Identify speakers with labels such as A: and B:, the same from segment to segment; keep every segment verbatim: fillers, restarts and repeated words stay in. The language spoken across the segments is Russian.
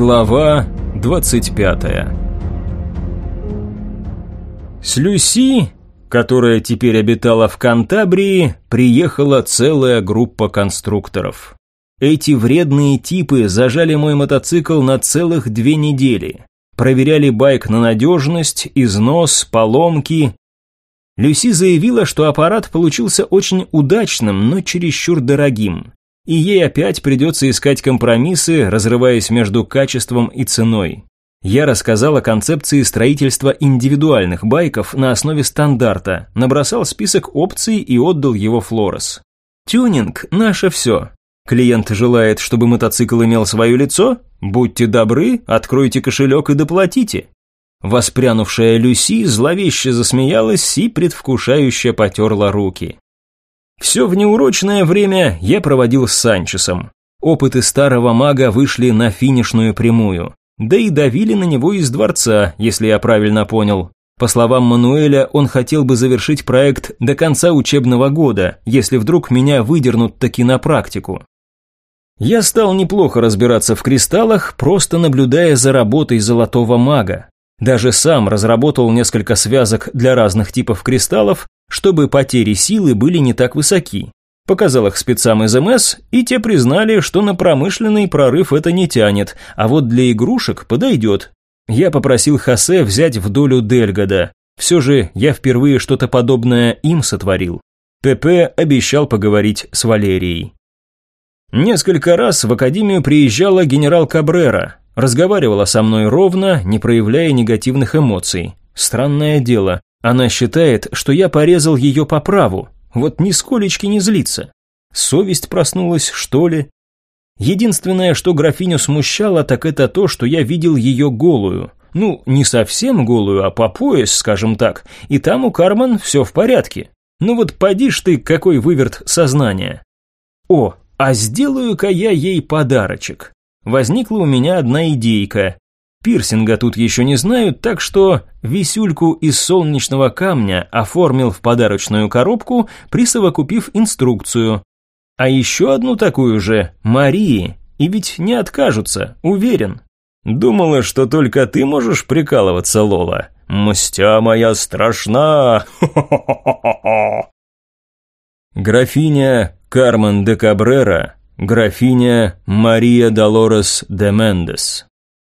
A: Глава двадцать пятая. С Люси, которая теперь обитала в Кантабрии, приехала целая группа конструкторов. Эти вредные типы зажали мой мотоцикл на целых две недели. Проверяли байк на надежность, износ, поломки. Люси заявила, что аппарат получился очень удачным, но чересчур дорогим. И ей опять придется искать компромиссы, разрываясь между качеством и ценой. Я рассказал о концепции строительства индивидуальных байков на основе стандарта, набросал список опций и отдал его Флорес. Тюнинг – наше все. Клиент желает, чтобы мотоцикл имел свое лицо? Будьте добры, откройте кошелек и доплатите. Воспрянувшая Люси зловеще засмеялась и предвкушающе потерла руки. Все в неурочное время я проводил с Санчесом. Опыты старого мага вышли на финишную прямую. Да и давили на него из дворца, если я правильно понял. По словам Мануэля, он хотел бы завершить проект до конца учебного года, если вдруг меня выдернут таки на практику. Я стал неплохо разбираться в кристаллах, просто наблюдая за работой золотого мага. Даже сам разработал несколько связок для разных типов кристаллов, чтобы потери силы были не так высоки. Показал их спецам из эм эс, и те признали, что на промышленный прорыв это не тянет, а вот для игрушек подойдет. Я попросил Хосе взять в долю Дельгода. Все же я впервые что-то подобное им сотворил. ПП обещал поговорить с Валерией. Несколько раз в академию приезжала генерал Кабрера. Разговаривала со мной ровно, не проявляя негативных эмоций. Странное дело. Она считает, что я порезал ее по праву, вот нисколечки не злится. Совесть проснулась, что ли? Единственное, что графиню смущало, так это то, что я видел ее голую. Ну, не совсем голую, а по пояс, скажем так, и там у Кармен все в порядке. Ну вот поди ж ты, какой выверт сознания. О, а сделаю-ка я ей подарочек. Возникла у меня одна идейка. Пирсинга тут еще не знают, так что висюльку из солнечного камня оформил в подарочную коробку, присовокупив инструкцию. А еще одну такую же, Марии, и ведь не откажутся, уверен. Думала, что только ты можешь прикалываться, Лола. Мстя моя страшна. Графиня Кармен де Кабрера, графиня Мария Долорес де Мендес.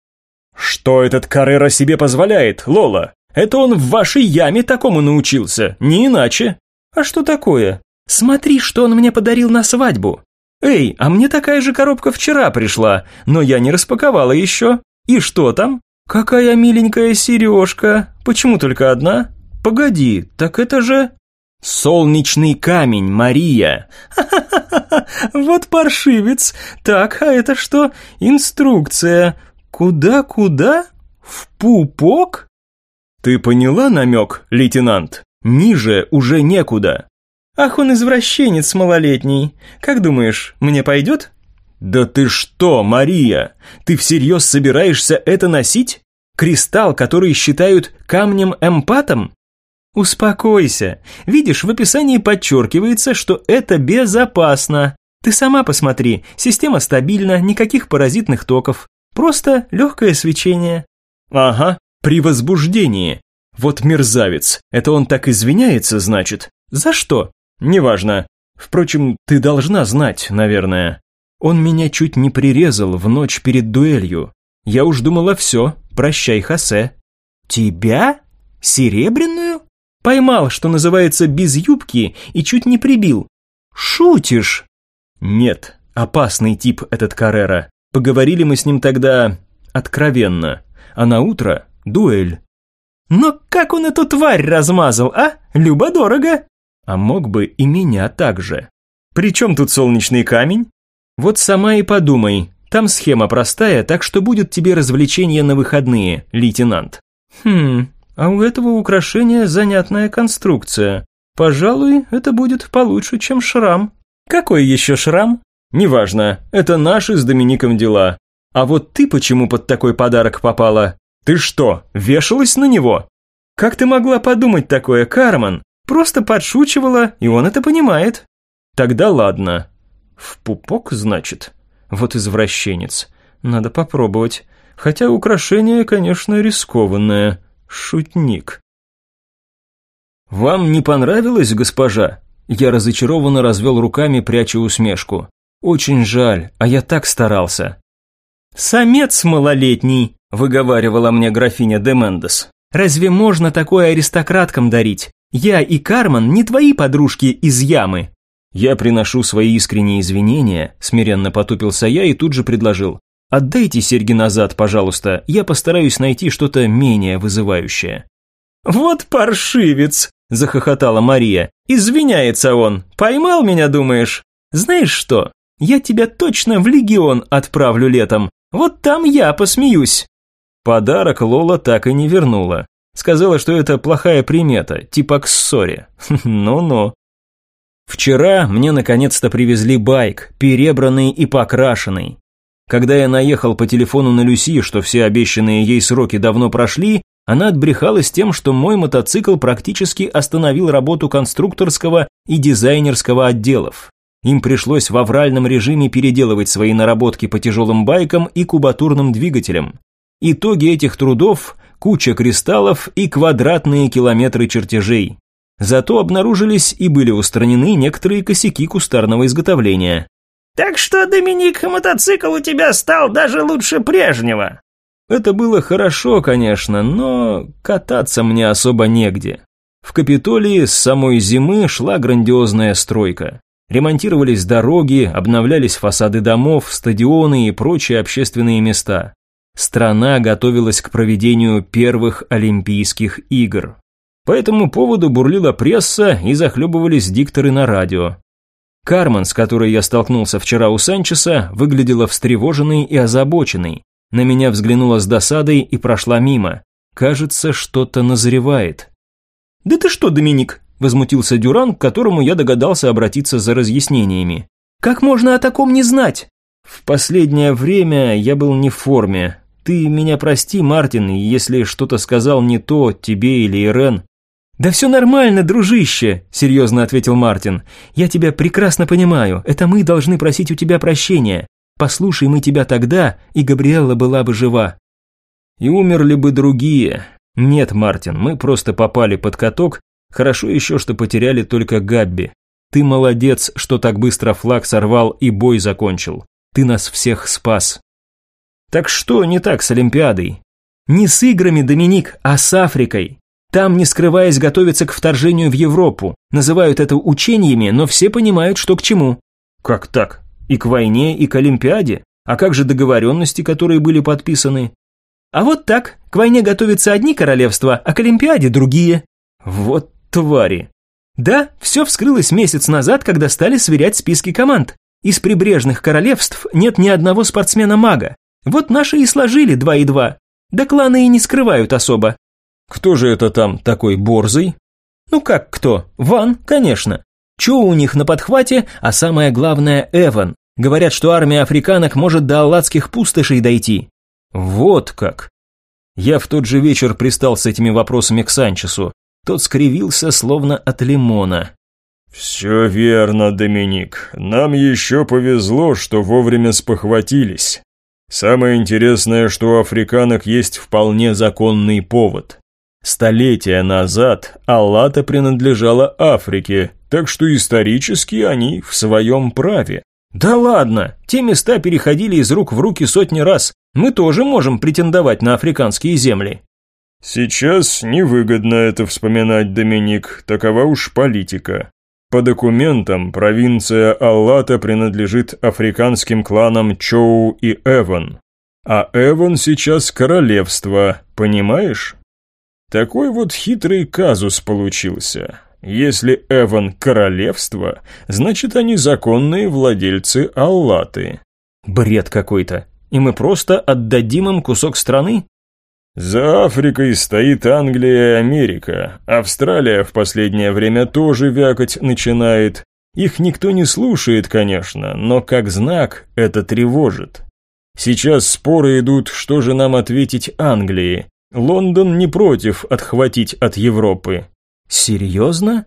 A: «Что этот Каррера себе позволяет, Лола? Это он в вашей яме такому научился, не иначе». «А что такое? Смотри, что он мне подарил на свадьбу. Эй, а мне такая же коробка вчера пришла, но я не распаковала еще. И что там? Какая миленькая сережка. Почему только одна? Погоди, так это же...» «Солнечный камень, Мария». «Ха-ха-ха, вот паршивец. Так, а это что? Инструкция». «Куда-куда? В пупок?» «Ты поняла намек, лейтенант? Ниже уже некуда». «Ах, он извращенец малолетний. Как думаешь, мне пойдет?» «Да ты что, Мария? Ты всерьез собираешься это носить? Кристалл, который считают камнем-эмпатом?» «Успокойся. Видишь, в описании подчеркивается, что это безопасно. Ты сама посмотри, система стабильна, никаких паразитных токов. Просто легкое свечение». «Ага, при возбуждении. Вот мерзавец. Это он так извиняется, значит? За что? Неважно. Впрочем, ты должна знать, наверное. Он меня чуть не прирезал в ночь перед дуэлью. Я уж думала, все, прощай, Хосе». «Тебя? Серебряную?» «Поймал, что называется, без юбки и чуть не прибил». «Шутишь?» «Нет, опасный тип этот Каррера. Поговорили мы с ним тогда откровенно, а на утро дуэль». «Но как он эту тварь размазал, а? Любо-дорого». «А мог бы и меня так же». «При чем тут солнечный камень?» «Вот сама и подумай, там схема простая, так что будет тебе развлечение на выходные, лейтенант». «Хм, а у этого украшения занятная конструкция. Пожалуй, это будет получше, чем шрам». «Какой еще шрам?» «Неважно, это наши с Домиником дела. А вот ты почему под такой подарок попала? Ты что, вешалась на него?» «Как ты могла подумать такое, Кармен? Просто подшучивала, и он это понимает». «Тогда ладно». «В пупок, значит? Вот извращенец. Надо попробовать. Хотя украшение, конечно, рискованное. Шутник. «Вам не понравилось, госпожа?» Я разочарованно развел руками, пряча усмешку. «Очень жаль, а я так старался». «Самец малолетний», – выговаривала мне графиня де Мендес. «Разве можно такое аристократкам дарить? Я и Кармен не твои подружки из ямы». «Я приношу свои искренние извинения», – смиренно потупился я и тут же предложил. «Отдайте серьги назад, пожалуйста, я постараюсь найти что-то менее вызывающее». «Вот паршивец!» – захохотала Мария. «Извиняется он. Поймал меня, думаешь? Знаешь что? Я тебя точно в легион отправлю летом. Вот там я посмеюсь». Подарок Лола так и не вернула. Сказала, что это плохая примета, типа к ссоре. Ну-ну. Вчера мне наконец-то привезли байк, перебранный и покрашенный. Когда я наехал по телефону на Люси, что все обещанные ей сроки давно прошли, она отбрехалась тем, что мой мотоцикл практически остановил работу конструкторского и дизайнерского отделов. Им пришлось в авральном режиме переделывать свои наработки по тяжелым байкам и кубатурным двигателям. Итоги этих трудов – куча кристаллов и квадратные километры чертежей. Зато обнаружились и были устранены некоторые косяки кустарного изготовления.
B: «Так что, Доминик, мотоцикл у тебя стал даже лучше прежнего».
A: Это было хорошо, конечно, но кататься мне особо негде. В Капитолии с самой зимы шла грандиозная стройка. Ремонтировались дороги, обновлялись фасады домов, стадионы и прочие общественные места. Страна готовилась к проведению первых Олимпийских игр. По этому поводу бурлила пресса и захлебывались дикторы на радио. Кармен, с которой я столкнулся вчера у Санчеса, выглядела встревоженной и озабоченной. На меня взглянула с досадой и прошла мимо. Кажется, что-то назревает. «Да ты что, Доминик?» – возмутился Дюран, к которому я догадался обратиться за разъяснениями. «Как можно о таком не знать?» «В последнее время я был не в форме. Ты меня прости, Мартин, если что-то сказал не то тебе или Ирен». «Да все нормально, дружище», – серьезно ответил Мартин. «Я тебя прекрасно понимаю, это мы должны просить у тебя прощения. Послушай мы тебя тогда, и Габриэлла была бы жива». «И умерли бы другие. Нет, Мартин, мы просто попали под каток, хорошо еще, что потеряли только Габби. Ты молодец, что так быстро флаг сорвал и бой закончил. Ты нас всех спас». «Так что не так с Олимпиадой?» «Не с играми, Доминик, а с Африкой. Там, не скрываясь, готовятся к вторжению в Европу. Называют это учениями, но все понимают, что к чему». «Как так? И к войне, и к Олимпиаде? А как же договоренности, которые были подписаны?» «А вот так. К войне готовятся одни королевства, а к Олимпиаде другие». «Вот твари». «Да, все вскрылось месяц назад, когда стали сверять списки команд. Из прибрежных королевств нет ни одного спортсмена-мага. Вот наши и сложили два и два. Да кланы и не скрывают особо». «Кто же это там такой борзый?» «Ну как кто? Ван, конечно. Чо у них на подхвате, а самое главное Эван. Говорят, что армия африканок может до алладских пустошей дойти». «Вот как!» Я в тот же вечер пристал с этими вопросами к Санчесу. Тот скривился, словно от лимона.
C: «Все верно, Доминик. Нам еще повезло, что вовремя спохватились. Самое интересное, что у африканок есть вполне законный повод. Столетия назад Аллата принадлежала Африке, так что исторически они в своем праве».
A: «Да ладно, те места переходили из рук в руки сотни раз. Мы тоже можем претендовать на африканские земли».
C: «Сейчас невыгодно это вспоминать, Доминик, такова уж политика. По документам провинция Аллата принадлежит африканским кланам Чоу и Эван. А Эван сейчас королевство, понимаешь? Такой вот хитрый казус получился. Если Эван королевство, значит они законные владельцы Аллаты».
A: «Бред какой-то. И мы просто отдадим им кусок страны?»
C: «За Африкой стоит Англия и Америка. Австралия в последнее время тоже вякать начинает. Их никто не слушает, конечно, но как знак это тревожит. Сейчас споры идут, что же нам ответить Англии. Лондон не против отхватить от Европы».
A: «Серьезно?»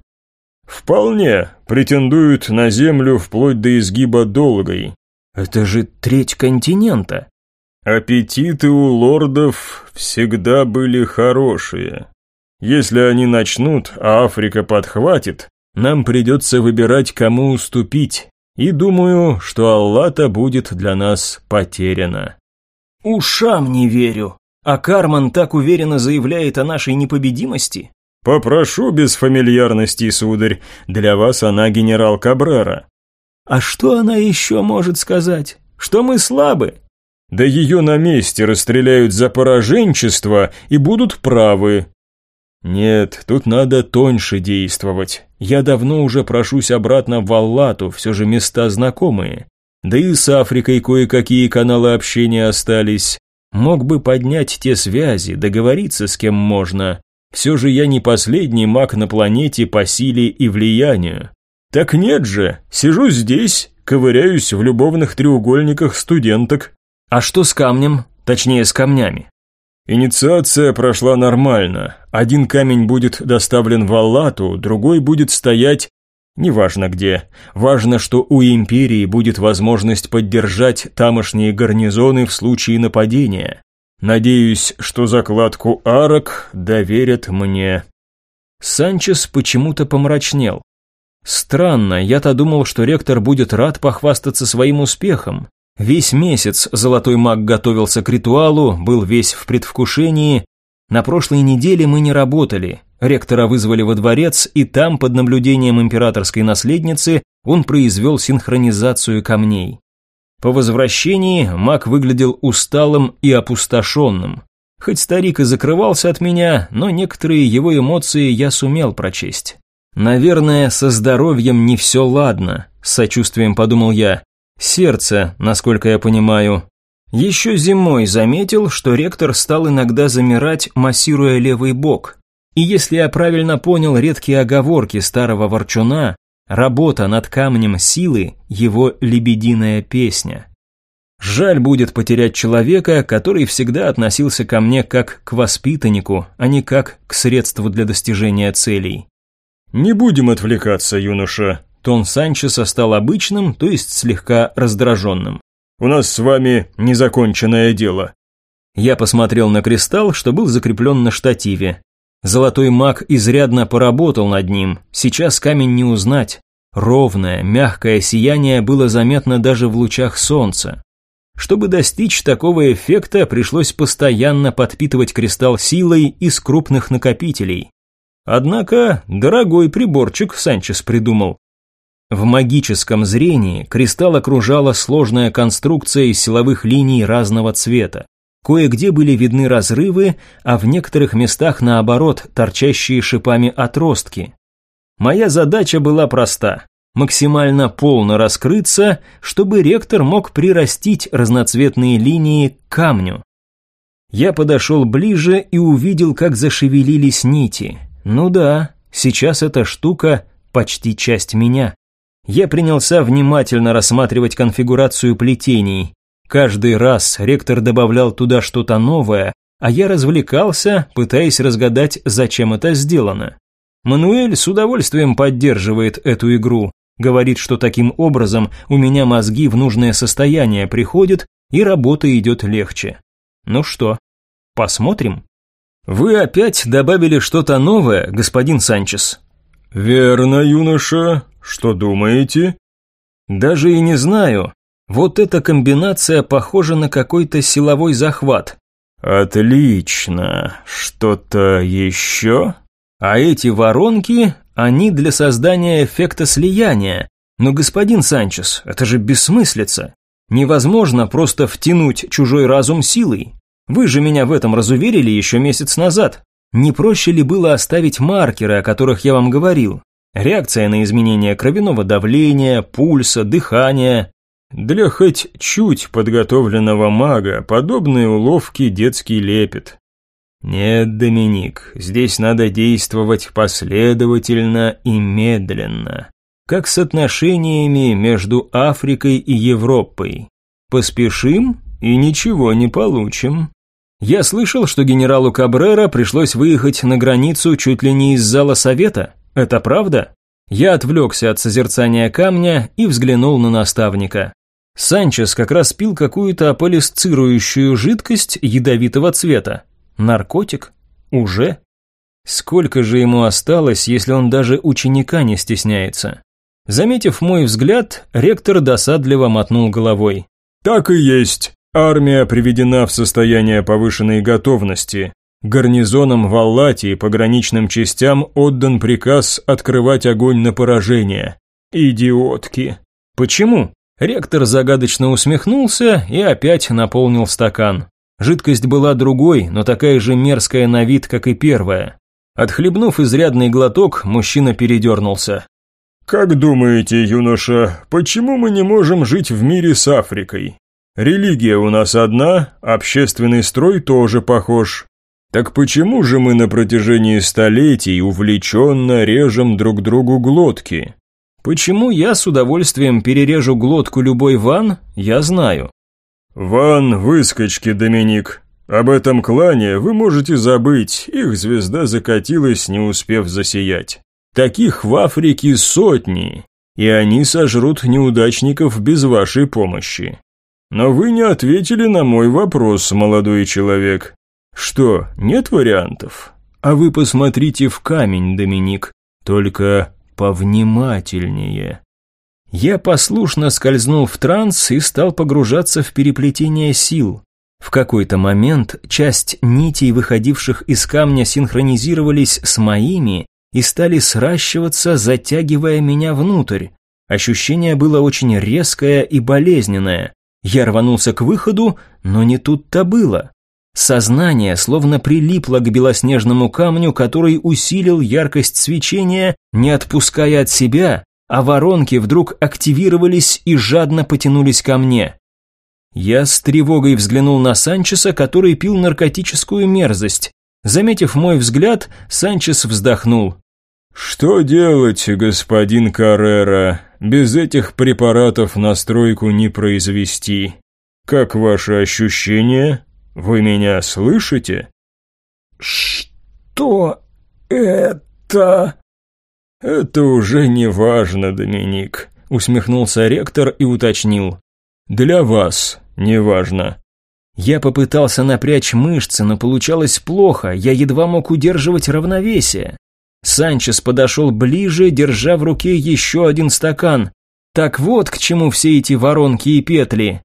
C: «Вполне. Претендуют на землю вплоть до изгиба Долгой».
A: «Это же треть континента».
C: Аппетиты у лордов всегда были хорошие. Если они начнут, а Африка подхватит, нам придется выбирать, кому уступить. И думаю, что Аллата будет для нас потеряна».
A: «Ушам не верю. А Карман так уверенно заявляет о нашей непобедимости?»
C: «Попрошу без фамильярности, сударь. Для вас она генерал Кабрера».
A: «А что она еще может сказать? Что мы слабы?»
C: «Да ее на месте расстреляют за пораженчество и будут правы». «Нет, тут надо тоньше действовать. Я давно уже прошусь обратно в Аллату, все же места знакомые. Да и с Африкой кое-какие каналы общения остались. Мог бы поднять те связи, договориться с кем можно. Все же я не последний маг на планете по силе и влиянию». «Так нет же, сижу здесь, ковыряюсь в любовных треугольниках студенток».
A: «А что с камнем? Точнее, с камнями?»
C: «Инициация прошла нормально. Один камень будет доставлен в Аллату, другой будет стоять... неважно где. Важно, что у Империи будет возможность поддержать тамошние гарнизоны в случае нападения. Надеюсь, что закладку арок доверят мне».
A: Санчес почему-то помрачнел. Странно, я-то думал, что ректор будет рад похвастаться своим успехом. Весь месяц золотой маг готовился к ритуалу, был весь в предвкушении. На прошлой неделе мы не работали. Ректора вызвали во дворец, и там, под наблюдением императорской наследницы, он произвел синхронизацию камней. По возвращении маг выглядел усталым и опустошенным. Хоть старик и закрывался от меня, но некоторые его эмоции я сумел прочесть. «Наверное, со здоровьем не все ладно», – с сочувствием подумал я. «Сердце, насколько я понимаю». Еще зимой заметил, что ректор стал иногда замирать, массируя левый бок. И если я правильно понял редкие оговорки старого ворчуна, работа над камнем силы – его лебединая песня. Жаль будет потерять человека, который всегда относился ко мне как к воспитаннику, а не как к средству для достижения целей.
C: «Не будем отвлекаться, юноша».
A: Тон Санчеса стал обычным, то есть слегка раздраженным.
C: «У нас с вами незаконченное дело».
A: Я посмотрел на кристалл, что был закреплен на штативе. Золотой маг изрядно поработал над ним, сейчас камень не узнать. Ровное, мягкое сияние было заметно даже в лучах солнца. Чтобы достичь такого эффекта, пришлось постоянно подпитывать кристалл силой из крупных накопителей. Однако дорогой приборчик Санчес придумал. В магическом зрении кристалл окружала сложная конструкция из силовых линий разного цвета. Кое-где были видны разрывы, а в некоторых местах, наоборот, торчащие шипами отростки. Моя задача была проста – максимально полно раскрыться, чтобы ректор мог прирастить разноцветные линии к камню. Я подошел ближе и увидел, как зашевелились нити. Ну да, сейчас эта штука почти часть меня. Я принялся внимательно рассматривать конфигурацию плетений. Каждый раз ректор добавлял туда что-то новое, а я развлекался, пытаясь разгадать, зачем это сделано. Мануэль с удовольствием поддерживает эту игру, говорит, что таким образом у меня мозги в нужное состояние приходят и работа идет легче. Ну что, посмотрим? Вы опять добавили что-то новое, господин Санчес?
C: Верно, юноша. Что думаете?
A: Даже и не знаю. Вот эта комбинация похожа на какой-то силовой захват.
C: Отлично. Что-то еще?
A: А эти воронки, они для создания эффекта слияния. Но, господин Санчес, это же бессмыслица. Невозможно просто втянуть чужой разум силой. Вы же меня в этом разуверили еще месяц назад. Не проще ли было оставить маркеры, о которых я вам говорил? Реакция на изменение кровяного давления, пульса, дыхания.
C: Для хоть чуть подготовленного мага подобные уловки детский лепет.
A: Нет, Доминик, здесь надо действовать последовательно и медленно. Как с отношениями между Африкой и Европой. Поспешим и ничего не получим. Я слышал, что генералу Кабрера пришлось выехать на границу чуть ли не из зала совета. Это правда? Я отвлекся от созерцания камня и взглянул на наставника. Санчес как раз пил какую-то аполисцирующую жидкость ядовитого цвета. Наркотик? Уже? Сколько же ему осталось, если он даже ученика не стесняется? Заметив мой взгляд, ректор досадливо мотнул головой.
C: Так и есть. Армия приведена в состояние повышенной готовности. Гарнизонам в Аллате и пограничным частям отдан приказ открывать огонь на поражение. Идиотки.
A: Почему? Ректор загадочно усмехнулся и опять наполнил стакан. Жидкость была другой, но такая же мерзкая на вид, как и первая. Отхлебнув изрядный глоток, мужчина передернулся.
C: «Как думаете, юноша, почему мы не можем жить в мире с Африкой? Религия у нас одна, общественный строй тоже похож. Так почему же мы на протяжении столетий увлеченно режем друг другу глотки?»
A: Почему я с удовольствием перережу глотку любой Ван, я знаю.
C: Ван – выскочки, Доминик. Об этом клане вы можете забыть, их звезда закатилась, не успев засиять. Таких в Африке сотни, и они сожрут неудачников без вашей помощи. Но вы не ответили на мой вопрос, молодой человек. Что, нет вариантов? А вы посмотрите в камень, Доминик, только повнимательнее.
A: Я послушно скользнул в транс и стал погружаться в переплетение сил. В какой-то момент часть нитей, выходивших из камня, синхронизировались с моими и стали сращиваться, затягивая меня внутрь. Ощущение было очень резкое и болезненное. Я рванулся к выходу, но не тут-то было. Сознание словно прилипло к белоснежному камню, который усилил яркость свечения, не отпуская от себя, а воронки вдруг активировались и жадно потянулись ко мне. Я с тревогой взглянул на Санчеса, который пил наркотическую мерзость. Заметив мой взгляд, Санчес вздохнул.
C: «Что делать, господин Каррера? Без этих препаратов настройку не произвести. Как ваши ощущения? Вы меня слышите?»
B: «Что это?»
C: «Это уже не важно, Доминик», — усмехнулся ректор и уточнил. «Для вас не важно».
A: Я попытался напрячь мышцы, но получалось плохо, я едва мог удерживать равновесие. Санчес подошел ближе, держа в руке еще один стакан. Так вот к чему все эти воронки и петли.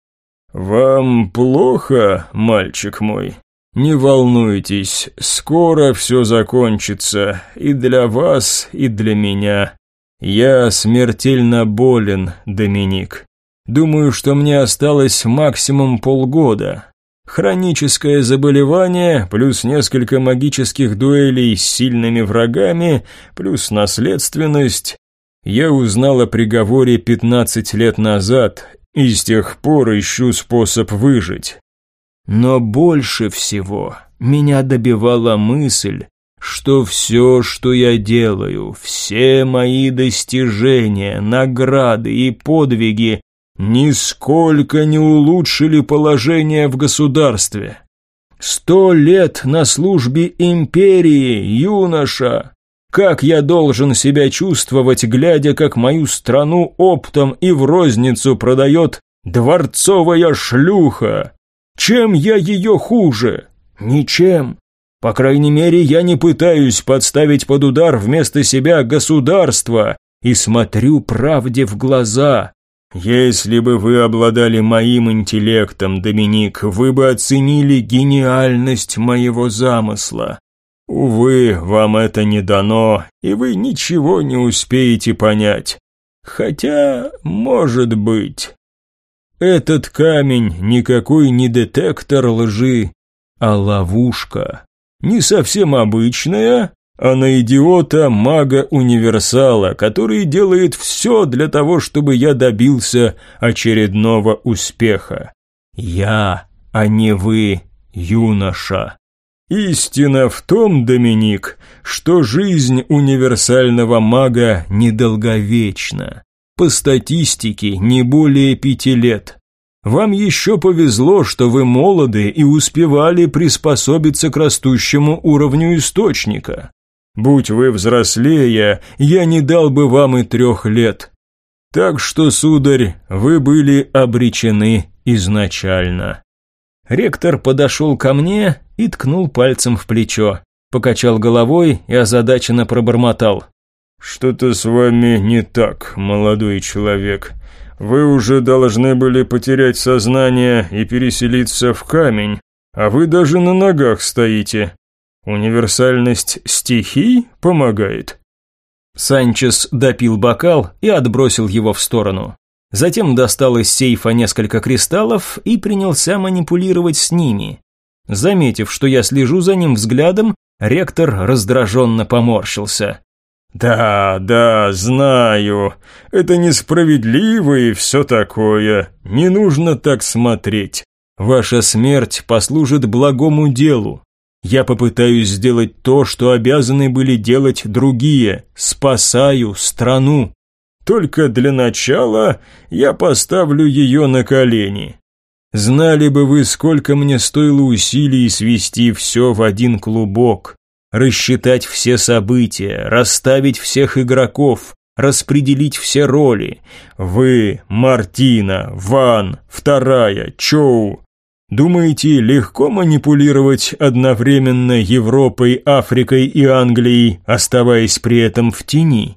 C: «Вам плохо, мальчик мой? Не волнуйтесь, скоро все закончится, и для вас, и для меня. Я смертельно болен, Доминик. Думаю, что мне осталось максимум полгода. Хроническое заболевание, плюс несколько магических дуэлей с сильными врагами, плюс наследственность. Я узнал о приговоре пятнадцать лет назад, и с тех пор ищу способ выжить.
A: Но больше всего меня добивала мысль, что все, что я делаю, все мои достижения, награды и подвиги нисколько не улучшили положение в государстве. Сто лет на службе империи, юноша. Как я должен себя чувствовать, глядя, как мою страну оптом и в розницу продает дворцовая шлюха? Чем я ее хуже? Ничем. По крайней мере, я не пытаюсь подставить под удар вместо себя государство и смотрю правде в глаза. Если бы вы обладали моим интеллектом, Доминик, вы бы оценили гениальность моего замысла. Увы, вам это не дано, и вы ничего не успеете понять. Хотя, может быть. Этот камень никакой не детектор лжи, а ловушка. Не совсем обычная, а на идиота мага-универсала, который делает все для того, чтобы я добился очередного успеха. Я, а не вы, юноша. Истина в том, Доминик, что жизнь универсального мага недолговечна. По статистике, не более пяти лет. Вам еще повезло, что вы молоды и успевали приспособиться к растущему уровню источника. Будь вы взрослее, я не дал бы вам и трех лет.
C: Так что, сударь, вы были обречены изначально.
A: Ректор подошел ко мне и ткнул пальцем в плечо, покачал головой и озадаченно пробормотал.
C: Что-то с вами не так, молодой человек. Вы уже должны были потерять сознание и переселиться в камень, а вы даже на ногах стоите. Универсальность стихий помогает?
A: Санчес допил бокал и отбросил его в сторону. Затем достал из сейфа несколько кристаллов и принялся манипулировать с ними. Заметив, что я слежу за ним взглядом, ректор раздраженно поморщился.
C: «Да, да, знаю. Это несправедливо и все такое. Не нужно так смотреть. Ваша смерть послужит благому делу. Я попытаюсь сделать то, что обязаны были делать другие. Спасаю страну. Только для начала я поставлю ее на колени. Знали бы вы, сколько мне стоило усилий свести все в один клубок. Рассчитать все события, расставить всех игроков, распределить все роли. Вы, Мартина, Ван, вторая, Чоу. Думаете, легко манипулировать одновременно Европой, Африкой и Англией, оставаясь при этом в тени?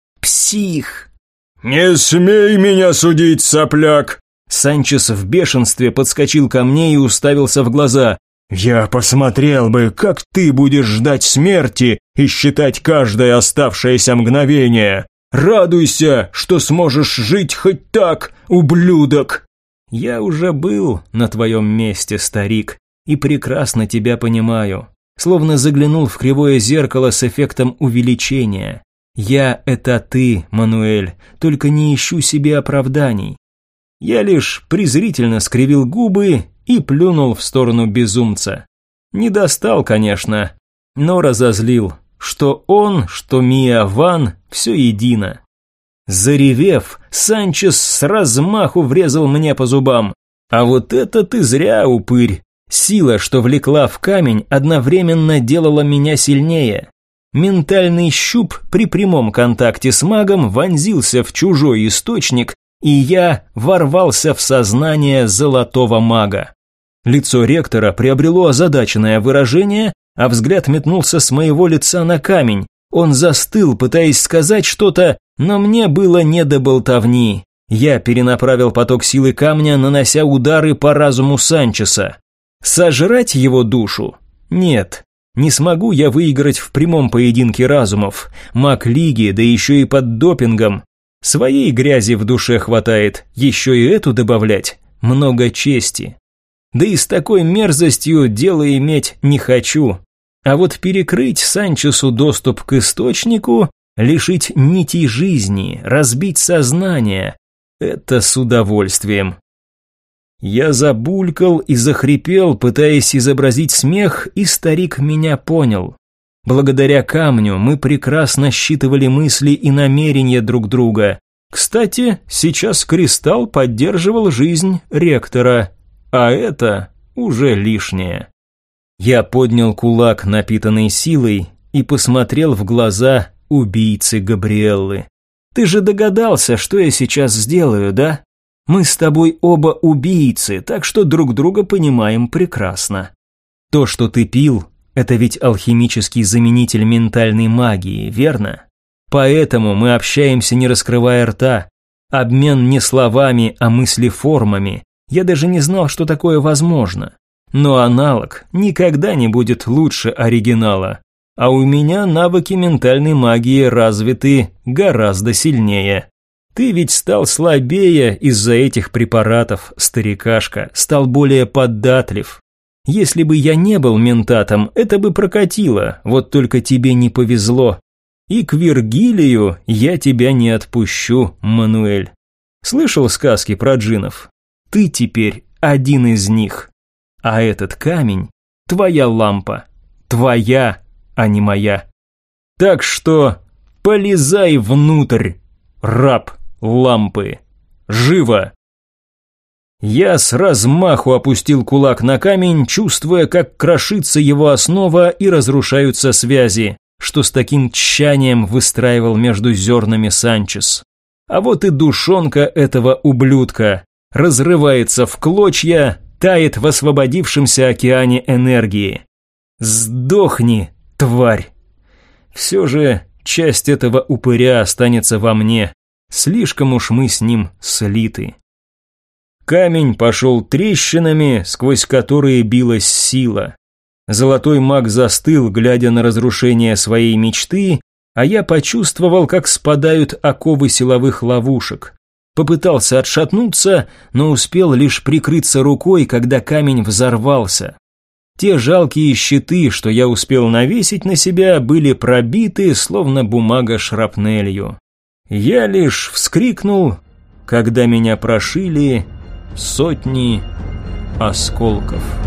B: Псих!
C: «Не смей меня судить, сопляк!»
A: Санчес в бешенстве подскочил ко мне и уставился в глаза.
C: «Я посмотрел бы, как ты будешь ждать смерти и считать каждое оставшееся мгновение. Радуйся, что сможешь жить хоть так, ублюдок!»
A: «Я уже был на твоем месте, старик, и прекрасно тебя понимаю. Словно заглянул в кривое зеркало с эффектом увеличения. Я – это ты, Мануэль, только не ищу себе оправданий». Я лишь презрительно скривил губы и плюнул в сторону безумца. Не достал, конечно, но разозлил. Что он, что Мия Ван – все едино. Заревев, Санчес с размаху врезал мне по зубам. А вот это ты зря, упырь. Сила, что влекла в камень, одновременно делала меня сильнее. Ментальный щуп при прямом контакте с магом вонзился в чужой источник, и я ворвался в сознание золотого мага. Лицо ректора приобрело озадаченное выражение, а взгляд метнулся с моего лица на камень. Он застыл, пытаясь сказать что-то, но мне было не до болтовни. Я перенаправил поток силы камня, нанося удары по разуму Санчеса. Сожрать его душу? Нет. Не смогу я выиграть в прямом поединке разумов. Маг лиги, да еще и под допингом. Своей грязи в душе хватает, еще и эту добавлять. Много чести. Да и с такой мерзостью дело иметь не хочу. А вот перекрыть Санчесу доступ к источнику, лишить нитей жизни, разбить сознание – это с удовольствием. Я забулькал и захрипел, пытаясь изобразить смех, и старик меня понял. Благодаря камню мы прекрасно считывали мысли и намерения друг друга. Кстати, сейчас кристалл поддерживал жизнь ректора, а это уже лишнее. Я поднял кулак, напитанный силой, и посмотрел в глаза убийцы Габриэллы. «Ты же догадался, что я сейчас сделаю, да? Мы с тобой оба убийцы, так что друг друга понимаем прекрасно. То, что ты пил, это ведь алхимический заменитель ментальной магии, верно? Поэтому мы общаемся, не раскрывая рта. Обмен не словами, а мыслеформами. Я даже не знал, что такое возможно. Но аналог никогда не будет лучше оригинала. А у меня навыки ментальной магии развиты гораздо сильнее. Ты ведь стал слабее из-за этих препаратов, старикашка, стал более податлив. Если бы я не был ментатом, это бы прокатило, вот только тебе не повезло. И к Виргилию я тебя не отпущу, Мануэль. Слышал сказки про джиннов? Ты теперь один из них. А этот камень – твоя лампа. Твоя, а не моя. Так что полезай внутрь, раб лампы. Живо! Я с размаху опустил кулак на камень, чувствуя, как крошится его основа и разрушаются связи, что с таким тщанием выстраивал между зернами Санчес. А вот и душонка этого ублюдка разрывается в клочья, тает в освободившемся океане энергии. Сдохни, тварь! Все же часть этого упыря останется во мне, слишком уж мы с ним слиты. Камень пошел трещинами, сквозь которые билась сила. Золотой маг застыл, глядя на разрушение своей мечты, а я почувствовал, как спадают оковы силовых ловушек. Попытался отшатнуться, но успел лишь прикрыться рукой, когда камень взорвался. Те жалкие щиты, что я успел навесить на себя, были пробиты, словно бумага шрапнелью. Я лишь вскрикнул, когда меня прошили сотни осколков.